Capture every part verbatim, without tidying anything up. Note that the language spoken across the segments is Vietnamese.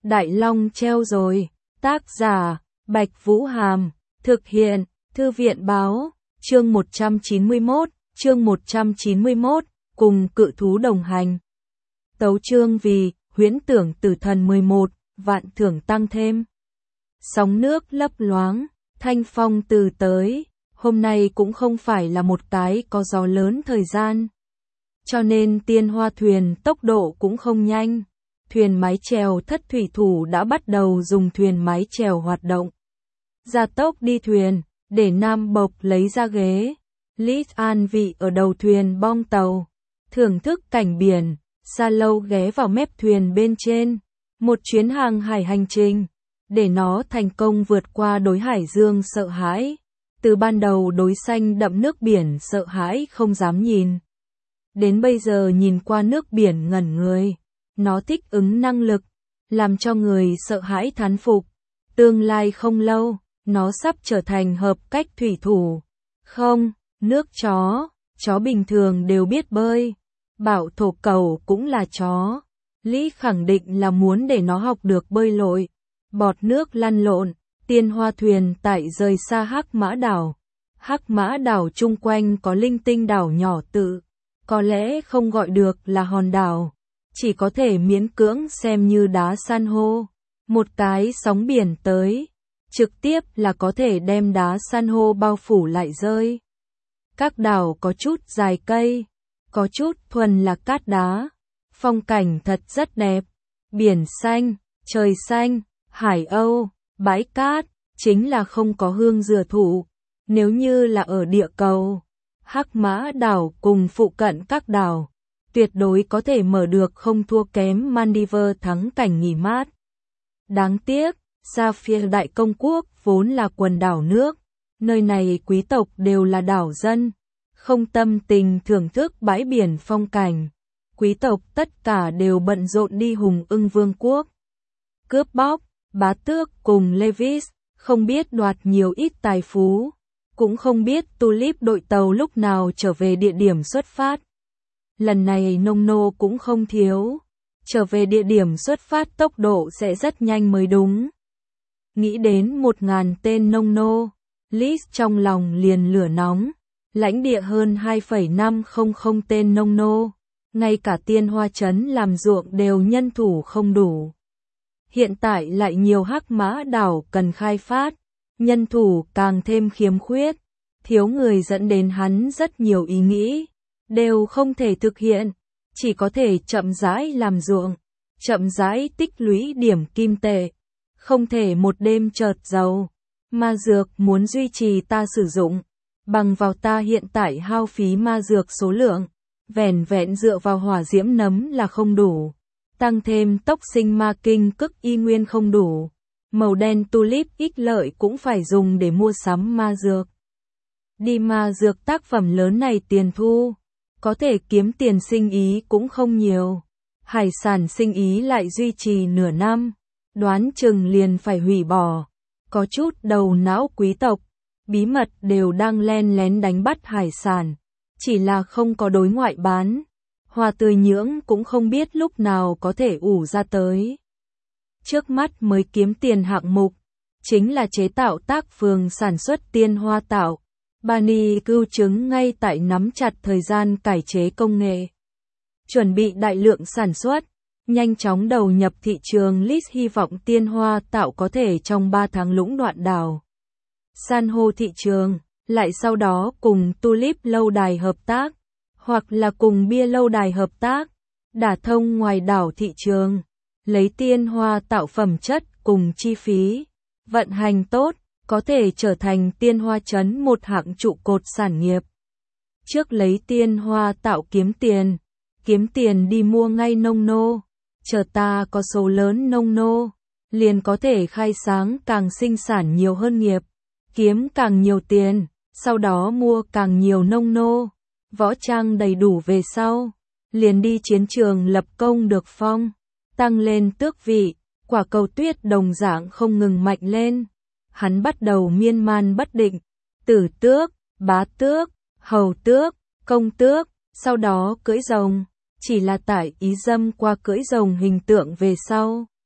Đại Long treo rồi, tác giả, Bạch Vũ Hàm, thực hiện, Thư viện Báo, chương một trăm chín mươi mốt, chương một trăm chín mươi mốt, cùng cự thú đồng hành. Tấu chương vì, huyễn tưởng tử thần mười một, vạn thưởng tăng thêm. Sóng nước lấp loáng, thanh phong từ tới, hôm nay cũng không phải là một cái có gió lớn thời gian. Cho nên tiên hoa thuyền tốc độ cũng không nhanh. Thuyền mái chèo thất thủy thủ đã bắt đầu dùng thuyền mái chèo hoạt động. Gia tốc đi thuyền, để Nam Bộc lấy ra ghế. Lít an vị ở đầu thuyền bong tàu, thưởng thức cảnh biển, Sa Lâu ghé vào mép thuyền bên trên. Một chuyến hàng hải hành trình, để nó thành công vượt qua đối hải dương sợ hãi. Từ ban đầu đối xanh đậm nước biển sợ hãi không dám nhìn. Đến bây giờ nhìn qua nước biển ngẩn người. Nó thích ứng năng lực, làm cho người sợ hãi thán phục. Tương lai không lâu, nó sắp trở thành hợp cách thủy thủ. Không, nước chó, chó bình thường đều biết bơi. Bảo thổ cầu cũng là chó. Lý khẳng định là muốn để nó học được bơi lội. Bọt nước lăn lộn, tiên hoa thuyền tại rời xa Hắc Mã đảo. Hắc Mã đảo chung quanh có linh tinh đảo nhỏ tự, có lẽ không gọi được là hòn đảo. Chỉ có thể miễn cưỡng xem như đá san hô. Một cái sóng biển tới, trực tiếp là có thể đem đá san hô bao phủ lại rơi. Các đảo có chút dài cây, có chút thuần là cát đá. Phong cảnh thật rất đẹp. Biển xanh, trời xanh, hải âu, bãi cát, chính là không có hương dừa thụ. Nếu như là ở địa cầu, Hắc Mã đảo cùng phụ cận các đảo, tuyệt đối có thể mở được không thua kém Maldives thắng cảnh nghỉ mát. Đáng tiếc, Sapphire Đại Công Quốc vốn là quần đảo nước, nơi này quý tộc đều là đảo dân, không tâm tình thưởng thức bãi biển phong cảnh. Quý tộc tất cả đều bận rộn đi Hùng Ưng Vương quốc. Cướp bóc, bá tước cùng Levis, không biết đoạt nhiều ít tài phú, cũng không biết Tulip đội tàu lúc nào trở về địa điểm xuất phát. Lần này nông nô cũng không thiếu, trở về địa điểm xuất phát tốc độ sẽ rất nhanh mới đúng. Nghĩ đến một ngàn tên nông nô, Liz trong lòng liền lửa nóng, lãnh địa hơn hai phẩy năm không không tên nông nô, ngay cả tiên hoa trấn làm ruộng đều nhân thủ không đủ. Hiện tại lại nhiều Hắc Mã đảo cần khai phát, nhân thủ càng thêm khiếm khuyết, thiếu người dẫn đến hắn rất nhiều ý nghĩ đều không thể thực hiện, chỉ có thể chậm rãi làm ruộng, chậm rãi tích lũy điểm kim tệ, không thể một đêm chợt giàu. Ma dược muốn duy trì ta sử dụng, bằng vào ta hiện tại hao phí ma dược số lượng, vẻn vẹn dựa vào hỏa diễm nấm là không đủ, tăng thêm tốc sinh ma kinh cức y nguyên không đủ, màu đen tulip ích lợi cũng phải dùng để mua sắm ma dược. Đi ma dược tác phẩm lớn này tiền thu, có thể kiếm tiền sinh ý cũng không nhiều. Hải sản sinh ý lại duy trì nửa năm, đoán chừng liền phải hủy bỏ. Có chút đầu não quý tộc, bí mật đều đang len lén đánh bắt hải sản, chỉ là không có đối ngoại bán. Hoa tươi nhưỡng cũng không biết lúc nào có thể ủ ra tới. Trước mắt mới kiếm tiền hạng mục, chính là chế tạo tác phường sản xuất tiên hoa tạo. Bani cưu chứng ngay tại nắm chặt thời gian cải chế công nghệ. Chuẩn bị đại lượng sản xuất, nhanh chóng đầu nhập thị trường. Liz hy vọng tiên hoa tạo có thể trong ba tháng lũng đoạn đảo san hô thị trường, lại sau đó cùng Tulip lâu đài hợp tác, hoặc là cùng bia lâu đài hợp tác, đả thông ngoài đảo thị trường, lấy tiên hoa tạo phẩm chất cùng chi phí, vận hành tốt, có thể trở thành tiên hoa trấn một hạng trụ cột sản nghiệp. Trước lấy tiên hoa tạo kiếm tiền, kiếm tiền đi mua ngay nông nô, chờ ta có số lớn nông nô, liền có thể khai sáng càng sinh sản nhiều hơn nghiệp, kiếm càng nhiều tiền, sau đó mua càng nhiều nông nô, võ trang đầy đủ về sau, liền đi chiến trường lập công được phong, tăng lên tước vị. Quả cầu tuyết đồng dạng không ngừng mạnh lên. Hắn bắt đầu miên man bất định, tử tước, bá tước, hầu tước, công tước, sau đó cưỡi rồng, chỉ là tại ý dâm qua cưỡi rồng hình tượng về sau.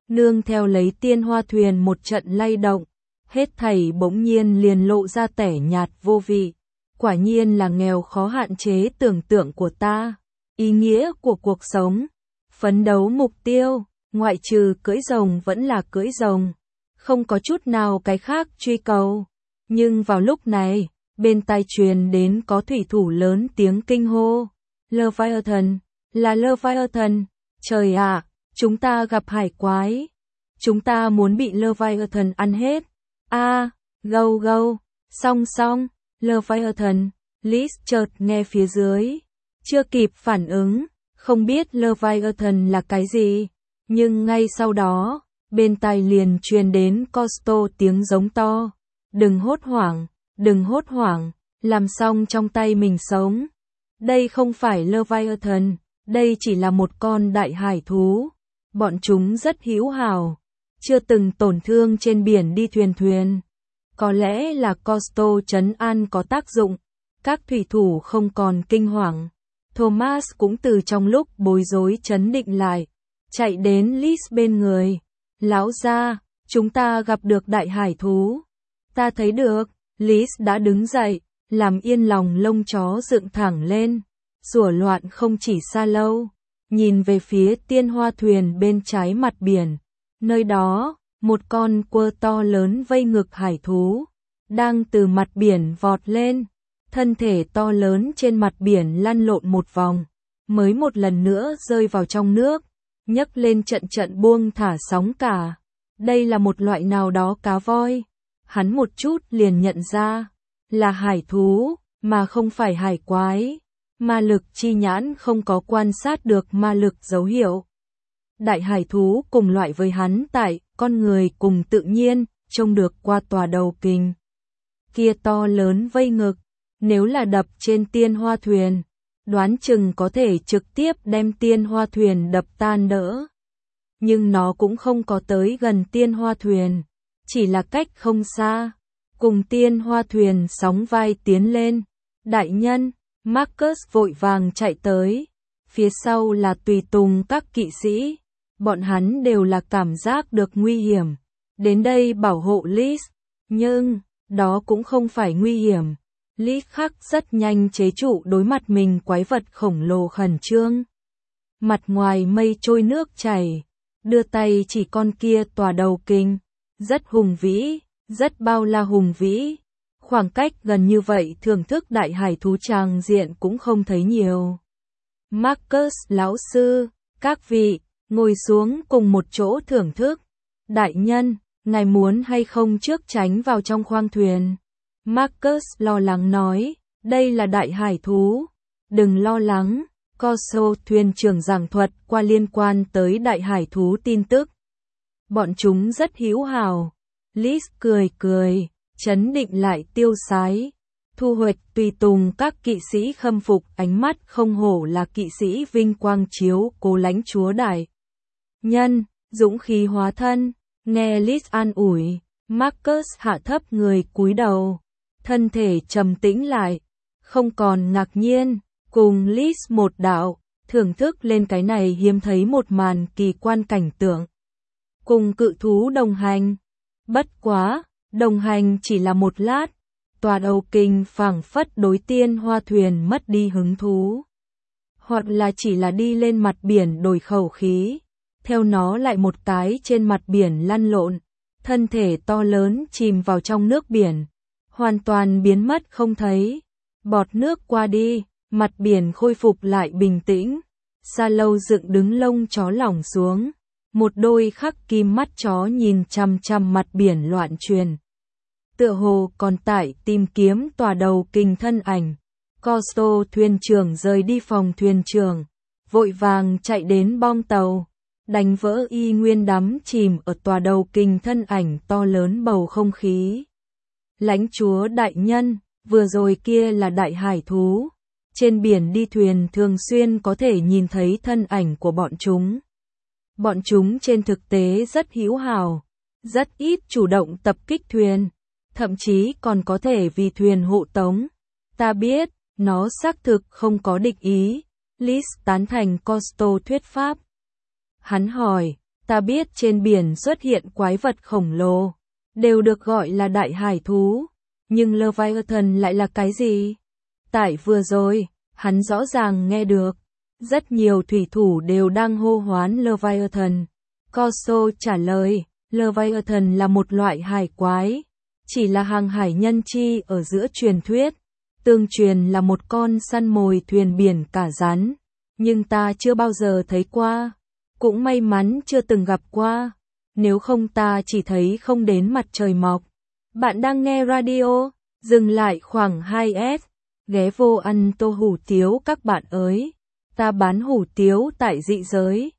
Nương theo lấy tiên hoa thuyền một trận lay động, hết thảy bỗng nhiên liền lộ ra tẻ nhạt vô vị. Quả nhiên là nghèo khó hạn chế tưởng tượng của ta. Ý nghĩa của cuộc sống, phấn đấu mục tiêu, ngoại trừ cưỡi rồng vẫn là cưỡi rồng, không có chút nào cái khác truy cầu. Nhưng vào lúc này, bên tai truyền đến có thủy thủ lớn tiếng kinh hô. Leviathan, là Leviathan, trời ạ, chúng ta gặp hải quái. Chúng ta muốn bị Leviathan ăn hết. A, gâu gâu, song song, Leviathan, Liz chợt nghe phía dưới. Chưa kịp phản ứng, không biết Leviathan là cái gì. Nhưng ngay sau đó, bên tai liền truyền đến Costo tiếng giống to. Đừng hốt hoảng, đừng hốt hoảng, làm xong trong tay mình sống. Đây không phải Leviathan, đây chỉ là một con đại hải thú. Bọn chúng rất hữu hảo, chưa từng tổn thương trên biển đi thuyền thuyền. Có lẽ là Costo trấn an có tác dụng, các thủy thủ không còn kinh hoàng. Thomas cũng từ trong lúc bối rối trấn định lại, chạy đến Liz bên người. Lão gia, chúng ta gặp được đại hải thú. Ta thấy được, Liz đã đứng dậy, làm yên lòng lông chó dựng thẳng lên, sủa loạn không chỉ xa lâu, nhìn về phía tiên hoa thuyền bên trái mặt biển. Nơi đó, một con cua to lớn vây ngực hải thú, đang từ mặt biển vọt lên, thân thể to lớn trên mặt biển lăn lộn một vòng, mới một lần nữa rơi vào trong nước, nhấc lên trận trận buông thả sóng cả. Đây là một loại nào đó cá voi. Hắn một chút liền nhận ra, là hải thú, mà không phải hải quái. Ma lực chi nhãn không có quan sát được ma lực dấu hiệu. Đại hải thú cùng loại với hắn tại, con người cùng tự nhiên, trông được qua tòa đầu kình. Kia to lớn vây ngực, nếu là đập trên tiên hoa thuyền, đoán chừng có thể trực tiếp đem tiên hoa thuyền đập tan đỡ. Nhưng nó cũng không có tới gần tiên hoa thuyền, chỉ là cách không xa, cùng tiên hoa thuyền sóng vai tiến lên. Đại nhân, Marcus vội vàng chạy tới, phía sau là tùy tùng các kỵ sĩ, bọn hắn đều là cảm giác được nguy hiểm, đến đây bảo hộ Liz, nhưng, đó cũng không phải nguy hiểm. Liz khắc rất nhanh chế trụ đối mặt mình quái vật khổng lồ khẩn trương. Mặt ngoài mây trôi nước chảy, đưa tay chỉ con kia tòa đầu kình, rất hùng vĩ, rất bao la hùng vĩ. Khoảng cách gần như vậy thưởng thức đại hải thú tràng diện cũng không thấy nhiều. Marcus lão sư, các vị, ngồi xuống cùng một chỗ thưởng thức. Đại nhân, ngài muốn hay không trước tránh vào trong khoang thuyền? Marcus lo lắng nói, đây là đại hải thú. Đừng lo lắng, Corso thuyền trưởng giảng thuật qua liên quan tới đại hải thú tin tức. Bọn chúng rất hữu hảo. Liz cười cười, chấn định lại tiêu sái. Thu hoạch tùy tùng các kỵ sĩ khâm phục, ánh mắt không hổ là kỵ sĩ vinh quang chiếu cố lãnh chúa đại nhân, dũng khí hóa thân. Nghe Liz an ủi, Marcus hạ thấp người cúi đầu, thân thể trầm tĩnh lại, không còn ngạc nhiên, cùng Liz một đạo, thưởng thức lên cái này hiếm thấy một màn kỳ quan cảnh tượng. Cùng cự thú đồng hành, bất quá, đồng hành chỉ là một lát, tòa đầu kình phảng phất đối tiên hoa thuyền mất đi hứng thú. Hoặc là chỉ là đi lên mặt biển đổi khẩu khí, theo nó lại một cái trên mặt biển lăn lộn, thân thể to lớn chìm vào trong nước biển, hoàn toàn biến mất không thấy. Bọt nước qua đi, mặt biển khôi phục lại bình tĩnh, Sa Lâu dựng đứng lông chó lỏng xuống, một đôi khắc kim mắt chó nhìn chằm chằm mặt biển loạn truyền. Tựa hồ còn tại tìm kiếm tòa đầu kình thân ảnh. Costo thuyền trưởng rời đi phòng thuyền trưởng, vội vàng chạy đến bong tàu, đánh vỡ y nguyên đắm chìm ở tòa đầu kình thân ảnh to lớn bầu không khí. Lãnh chúa đại nhân, vừa rồi kia là đại hải thú. Trên biển đi thuyền thường xuyên có thể nhìn thấy thân ảnh của bọn chúng. Bọn chúng trên thực tế rất hữu hảo, rất ít chủ động tập kích thuyền, thậm chí còn có thể vì thuyền hộ tống. Ta biết, nó xác thực không có địch ý. Liz tán thành Costo thuyết pháp. Hắn hỏi, Ta biết trên biển xuất hiện quái vật khổng lồ, đều được gọi là đại hải thú, nhưng Leviathan lại là cái gì? Tại vừa rồi, hắn rõ ràng nghe được, rất nhiều thủy thủ đều đang hô hoán Leviathan. Corso trả lời, Leviathan là một loại hải quái, chỉ là hàng hải nhân chi ở giữa truyền thuyết, tương truyền là một con săn mồi thuyền biển cả rắn, nhưng ta chưa bao giờ thấy qua, cũng may mắn chưa từng gặp qua, nếu không ta chỉ thấy không đến mặt trời mọc. Bạn đang nghe radio, dừng lại khoảng hai S, ghé vô ăn tô hủ tiếu các bạn ơi, ta bán hủ tiếu tại dị giới.